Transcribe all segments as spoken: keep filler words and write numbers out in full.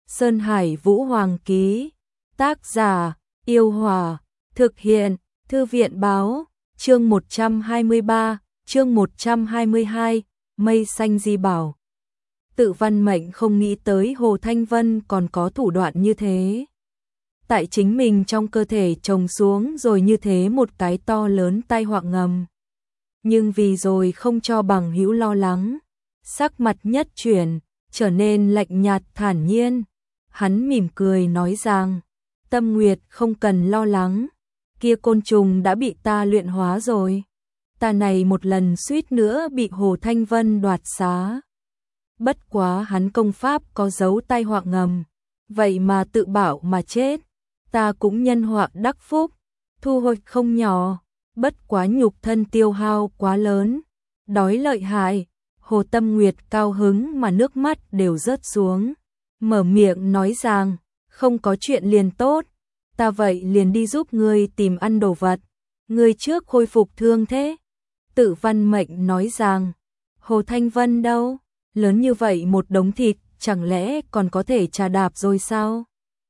Sơn Hải Vũ Hoàng ký, tác giả, Yêu Hòa, thực hiện, Thư viện báo, chương một trăm hai mươi ba, chương một trăm hai mươi hai, Mây Xanh Di Bảo. Tự Văn Mệnh không nghĩ tới Hồ Thanh Vân còn có thủ đoạn như thế. Tại chính mình trong cơ thể trồng xuống rồi như thế một cái to lớn tai họa ngầm. Nhưng vì rồi không cho bằng hữu lo lắng, sắc mặt nhất chuyển, trở nên lạnh nhạt thản nhiên. Hắn mỉm cười nói rằng, Tâm Nguyệt không cần lo lắng, kia côn trùng đã bị ta luyện hóa rồi. Ta này một lần suýt nữa bị Hồ Thanh Vân đoạt xá. Bất quá hắn công pháp có dấu tai họa ngầm, vậy mà tự bảo mà chết. Ta cũng nhân họa đắc phúc, thu hoạch không nhỏ, bất quá nhục thân tiêu hao quá lớn, đói lợi hại. Hồ Tâm Nguyệt cao hứng mà nước mắt đều rớt xuống, mở miệng nói rằng, không có chuyện liền tốt, ta vậy liền đi giúp ngươi tìm ăn đồ vật, ngươi trước khôi phục thương thế. Tự Văn Mệnh nói rằng, Hồ Thanh Vân đâu, lớn như vậy một đống thịt, chẳng lẽ còn có thể trà đạp rồi sao?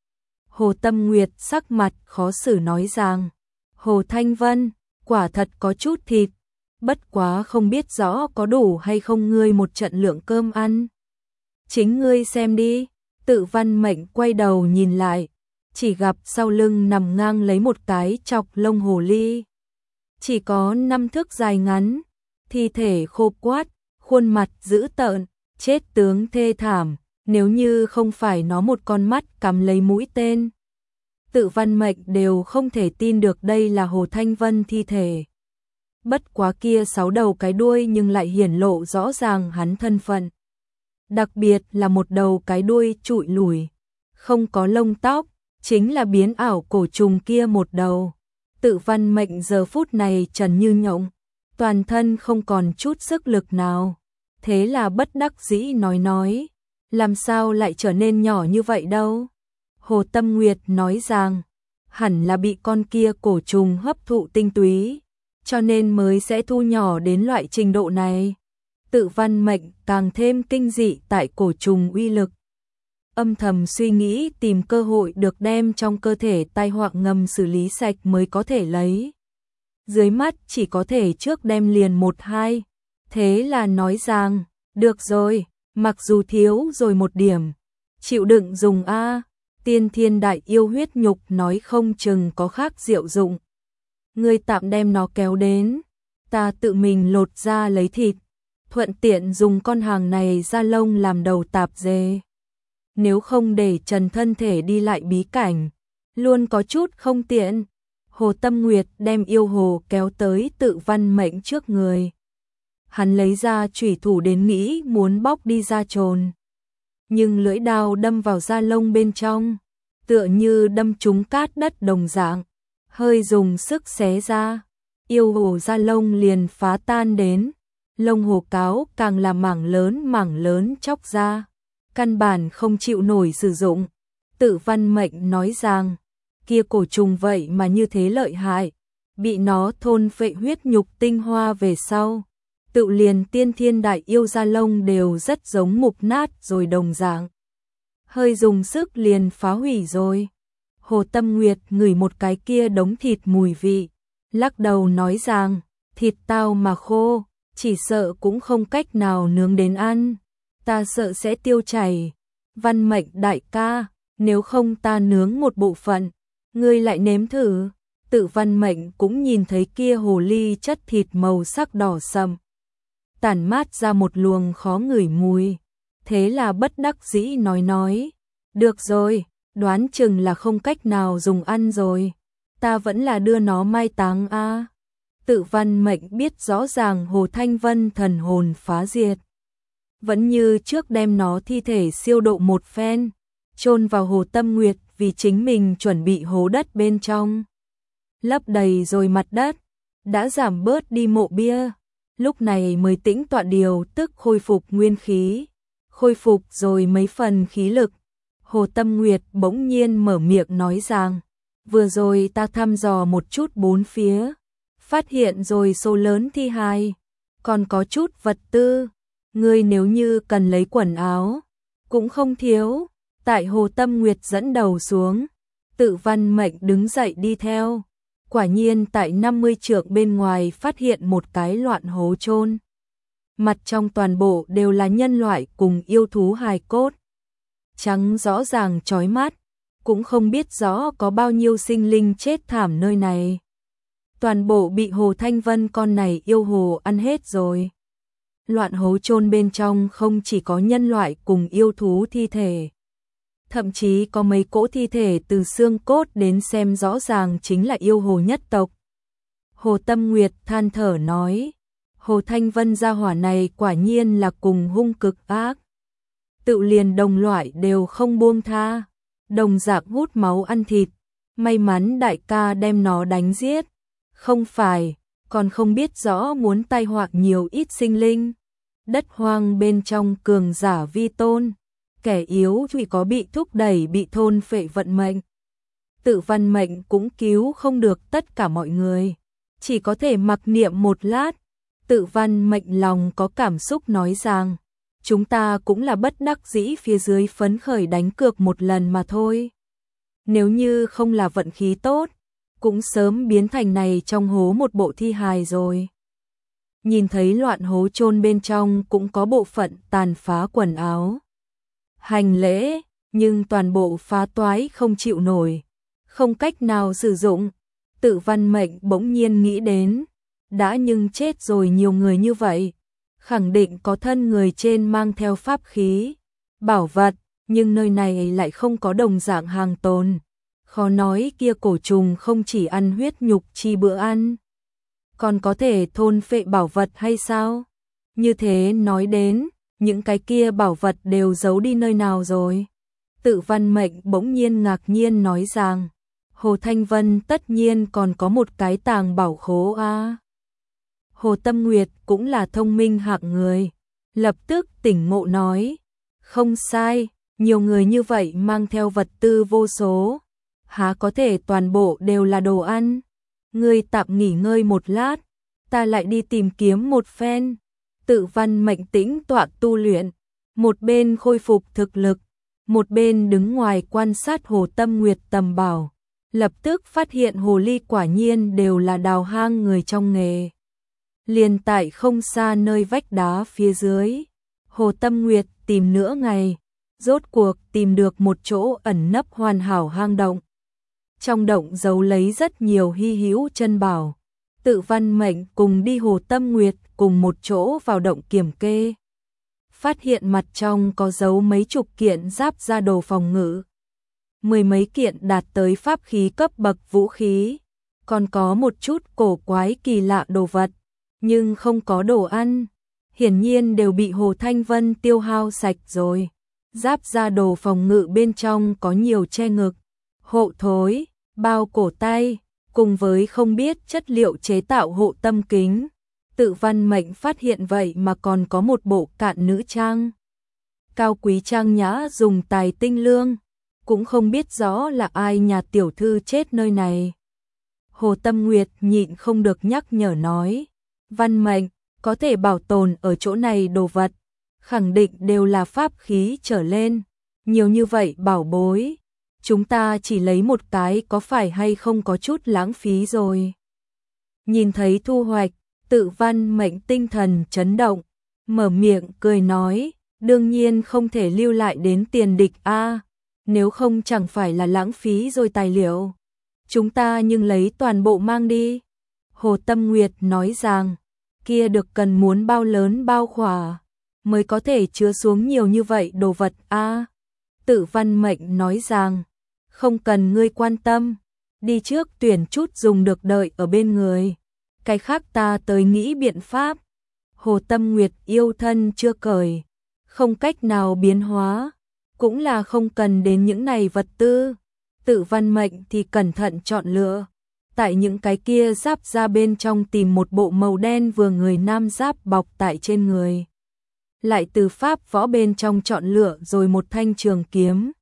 Hồ Tâm Nguyệt sắc mặt khó xử nói rằng, Hồ Thanh Vân, quả thật có chút thịt, bất quá không biết rõ có đủ hay không ngươi một trận lượng cơm ăn. Chính ngươi xem đi. Tự Văn Mệnh quay đầu nhìn lại, chỉ gặp sau lưng nằm ngang lấy một cái chọc lông hồ ly. Chỉ có năm thước dài ngắn, thi thể khô quắt, khuôn mặt dữ tợn, chết tướng thê thảm, nếu như không phải nó một con mắt cắm lấy mũi tên. Tự Văn Mệnh đều không thể tin được đây là Hồ Thanh Vân thi thể. Bất quá kia sáu đầu cái đuôi nhưng lại hiển lộ rõ ràng hắn thân phận. Đặc biệt là một đầu cái đuôi trụi lủi, không có lông tóc, chính là biến ảo cổ trùng kia một đầu. Tự Văn Mệnh giờ phút này trần như nhộng, toàn thân không còn chút sức lực nào. Thế là bất đắc dĩ nói nói, làm sao lại trở nên nhỏ như vậy đâu? Hồ Tâm Nguyệt nói rằng, hẳn là bị con kia cổ trùng hấp thụ tinh túy, cho nên mới sẽ thu nhỏ đến loại trình độ này. Tự Văn Mệnh càng thêm kinh dị tại cổ trùng uy lực. Âm thầm suy nghĩ tìm cơ hội được đem trong cơ thể tai họa ngầm xử lý sạch mới có thể lấy. Dưới mắt chỉ có thể trước đem liền một hai. Thế là nói rằng, được rồi, mặc dù thiếu rồi một điểm, chịu đựng dùng a. Tiên Thiên Đại Yêu huyết nhục nói không chừng có khác diệu dụng. Ngươi tạm đem nó kéo đến, ta tự mình lột ra lấy thịt, thuận tiện dùng con hàng này ra lông làm đầu tạp dề. Nếu không để trần thân thể đi lại bí cảnh, luôn có chút không tiện. Hồ Tâm Nguyệt đem yêu hồ kéo tới Tự Văn Mệnh trước người. Hắn lấy ra chủy thủ đến nghĩ muốn bóc đi da trồn. Nhưng lưỡi đao đâm vào da lông bên trong, tựa như đâm trúng cát đất đồng dạng, hơi dùng sức xé ra, yêu hồ da lông liền phá tan đến, lông hồ cáo càng là mảng lớn mảng lớn chóc ra, căn bản không chịu nổi sử dụng. Tự Văn Mệnh nói rằng, kia cổ trùng vậy mà như thế lợi hại, bị nó thôn phệ huyết nhục tinh hoa về sau, tự liền Tiên Thiên Đại Yêu da lông đều rất giống mục nát rồi đồng dạng. Hơi dùng sức liền phá hủy rồi. Hồ Tâm Nguyệt ngửi một cái kia đống thịt mùi vị, lắc đầu nói rằng, thịt tao mà khô, chỉ sợ cũng không cách nào nướng đến ăn, ta sợ sẽ tiêu chảy. Văn Mệnh đại ca, nếu không ta nướng một bộ phận, ngươi lại nếm thử. Tự Văn Mệnh cũng nhìn thấy kia hồ ly chất thịt màu sắc đỏ sậm, tản mát ra một luồng khó ngửi mùi. Thế là bất đắc dĩ nói nói, được rồi, đoán chừng là không cách nào dùng ăn rồi, ta vẫn là đưa nó mai táng a. Tự Văn Mệnh biết rõ ràng Hồ Thanh Vân thần hồn phá diệt, vẫn như trước đem nó thi thể siêu độ một phen, chôn vào Hồ Tâm Nguyệt vì chính mình chuẩn bị hố đất bên trong. Lấp đầy rồi mặt đất, đã giảm bớt đi mộ bia, lúc này mới tĩnh tọa điều tức khôi phục nguyên khí, khôi phục rồi mấy phần khí lực. Hồ Tâm Nguyệt bỗng nhiên mở miệng nói rằng, vừa rồi ta thăm dò một chút bốn phía, phát hiện rồi số lớn thi hài, còn có chút vật tư, ngươi nếu như cần lấy quần áo, cũng không thiếu, Tại Hồ Tâm Nguyệt dẫn đầu xuống, Tự Văn Mệnh đứng dậy đi theo. Quả nhiên tại năm mươi trượng bên ngoài phát hiện một cái loạn hố chôn. Mặt trong toàn bộ đều là nhân loại cùng yêu thú hài cốt. Trắng rõ ràng chói mắt, cũng không biết rõ có bao nhiêu sinh linh chết thảm nơi này. Toàn bộ bị Hồ Thanh Vân con này yêu hồ ăn hết rồi. Loạn hố chôn bên trong không chỉ có nhân loại cùng yêu thú thi thể, thậm chí có mấy cỗ thi thể từ xương cốt đến xem rõ ràng chính là yêu hồ nhất tộc. Hồ Tâm Nguyệt than thở nói, Hồ Thanh Vân gia hỏa này quả nhiên là cùng hung cực ác. Tự liền đồng loại đều không buông tha, đồng dạng hút máu ăn thịt, may mắn đại ca đem nó đánh giết, không phải, còn không biết rõ muốn tai họa nhiều ít sinh linh. Đất hoang bên trong cường giả vi tôn, kẻ yếu chỉ có bị thúc đẩy bị thôn phệ vận mệnh. Tự Văn Mệnh cũng cứu không được tất cả mọi người, chỉ có thể mặc niệm một lát. Tự Văn Mệnh lòng có cảm xúc nói rằng, chúng ta cũng là bất đắc dĩ phía dưới phấn khởi đánh cược một lần mà thôi. Nếu như không là vận khí tốt, cũng sớm biến thành này trong hố một bộ thi hài rồi. Nhìn thấy loạn hố chôn bên trong cũng có bộ phận tàn phá quần áo, hành lễ, nhưng toàn bộ phá toái không chịu nổi, không cách nào sử dụng. Tự Văn Mệnh bỗng nhiên nghĩ đến, đã nhưng chết rồi nhiều người như vậy, khẳng định có thân người trên mang theo pháp khí, bảo vật, nhưng nơi này lại không có đồng dạng hàng tồn. Khó nói kia cổ trùng không chỉ ăn huyết nhục chi bữa ăn, còn có thể thôn phệ bảo vật hay sao? Như thế nói đến, những cái kia bảo vật đều giấu đi nơi nào rồi? Tự Văn Mệnh bỗng nhiên ngạc nhiên nói rằng, Hồ Thanh Vân tất nhiên còn có một cái tàng bảo khố a. À. Hồ Tâm Nguyệt cũng là thông minh hạng người, lập tức tỉnh ngộ nói, không sai, nhiều người như vậy mang theo vật tư vô số, há có thể toàn bộ đều là đồ ăn. Ngươi tạm nghỉ ngơi một lát, ta lại đi tìm kiếm một phen. Tự Văn Mệnh tĩnh tọa tu luyện, một bên khôi phục thực lực, một bên đứng ngoài quan sát Hồ Tâm Nguyệt tầm bảo, lập tức phát hiện hồ ly quả nhiên đều là đào hang người trong nghề. Liền tại không xa nơi vách đá phía dưới, Hồ Tâm Nguyệt tìm nửa ngày, rốt cuộc tìm được một chỗ ẩn nấp hoàn hảo hang động. Trong động giấu lấy rất nhiều hy hữu chân bảo. Tự Văn Mệnh cùng đi Hồ Tâm Nguyệt cùng một chỗ vào động kiểm kê. Phát hiện mặt trong có giấu mấy chục kiện giáp da đồ phòng ngự, mười mấy kiện đạt tới pháp khí cấp bậc vũ khí, còn có một chút cổ quái kỳ lạ đồ vật, nhưng không có đồ ăn, hiển nhiên đều bị Hồ Thanh Vân tiêu hao sạch rồi. Giáp da đồ phòng ngự bên trong có nhiều che ngực, hộ thối, bao cổ tay, cùng với không biết chất liệu chế tạo hộ tâm kính. Tự Văn Mệnh phát hiện vậy mà còn có một bộ cạn nữ trang, cao quý trang nhã dùng tài tinh lương, cũng không biết rõ là ai nhà tiểu thư chết nơi này. Hồ Tâm Nguyệt nhịn không được nhắc nhở nói, Văn Mệnh, có thể bảo tồn ở chỗ này đồ vật, khẳng định đều là pháp khí trở lên, nhiều như vậy bảo bối, chúng ta chỉ lấy một cái có phải hay không có chút lãng phí rồi. Nhìn thấy thu hoạch, Tự Văn Mệnh tinh thần chấn động, mở miệng cười nói, đương nhiên không thể lưu lại đến tiền địch a, nếu không chẳng phải là lãng phí rồi tài liệu. Chúng ta nhưng lấy toàn bộ mang đi. Hồ Tâm Nguyệt nói rằng, kia được cần muốn bao lớn bao khỏa, mới có thể chứa xuống nhiều như vậy đồ vật a. Tự Văn Mệnh nói rằng, không cần ngươi quan tâm, đi trước tuyển chút dùng được đợi ở bên người, cái khác ta tới nghĩ biện pháp. Hồ Tâm Nguyệt yêu thân chưa cởi, không cách nào biến hóa, cũng là không cần đến những này vật tư. Tự Văn Mệnh thì cẩn thận chọn lựa, tại những cái kia giáp ra bên trong tìm một bộ màu đen vừa người nam giáp bọc tại trên người, lại từ pháp võ bên trong chọn lựa rồi một thanh trường kiếm.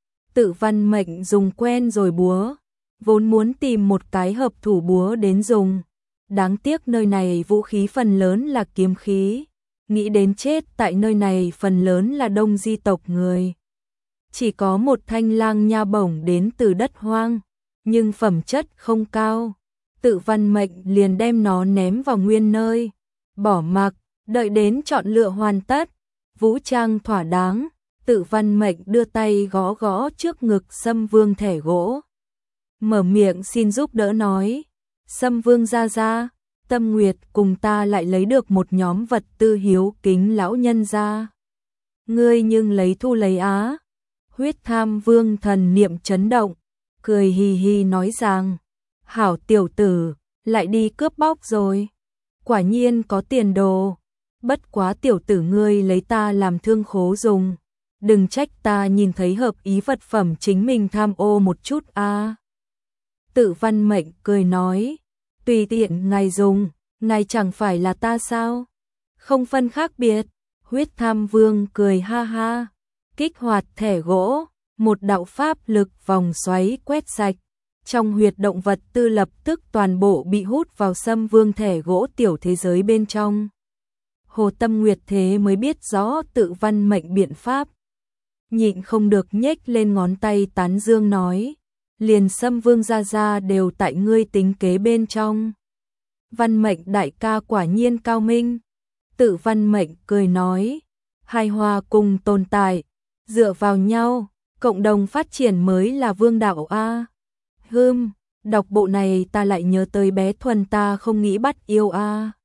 Tự Văn Mệnh dùng quen rồi búa, vốn muốn tìm một cái hợp thủ búa đến dùng, đáng tiếc nơi này vũ khí phần lớn là kiếm khí, nghĩ đến chết tại nơi này phần lớn là đông di tộc người. chỉ có một thanh lang nha bổng đến từ đất hoang, nhưng phẩm chất không cao. Tự Văn Mệnh liền đem nó ném vào nguyên nơi, bỏ mặc, đợi đến chọn lựa hoàn tất, vũ trang thỏa đáng, Tự Văn Mệnh đưa tay gõ gõ trước ngực Sâm Vương thẻ gỗ. Mở miệng xin giúp đỡ nói, Sâm Vương gia gia, Tâm Nguyệt cùng ta lại lấy được một nhóm vật tư hiếu kính lão nhân gia. Ngươi nhưng lấy thu lấy á. Huyết Tham Vương thần niệm chấn động, cười hì hì nói rằng, hảo tiểu tử, lại đi cướp bóc rồi. Quả nhiên có tiền đồ, bất quá tiểu tử ngươi lấy ta làm thương khố dùng. Đừng trách ta nhìn thấy hợp ý vật phẩm chính mình tham ô một chút a. À. Tự Văn Mệnh cười nói, tùy tiện ngài dùng, ngài chẳng phải là ta sao? Không phân khác biệt. Huyết Tham Vương cười ha ha, kích hoạt thẻ gỗ, một đạo pháp lực vòng xoáy quét sạch. Trong huyệt động vật tư lập tức toàn bộ bị hút vào Sâm Vương thẻ gỗ tiểu thế giới bên trong. Hồ Tâm Nguyệt thế mới biết rõ Tự Văn Mệnh biện pháp. Nhịn không được nhếch lên ngón tay tán dương nói, liền Sâm Vương gia gia đều tại ngươi tính kế bên trong. Văn Mệnh đại ca quả nhiên cao minh. Tự Văn Mệnh cười nói, hài hòa cùng tồn tại, dựa vào nhau, cộng đồng phát triển mới là vương đạo a. Hừm, đọc bộ này ta lại nhớ tới bé Thuần ta không nghĩ bắt yêu a.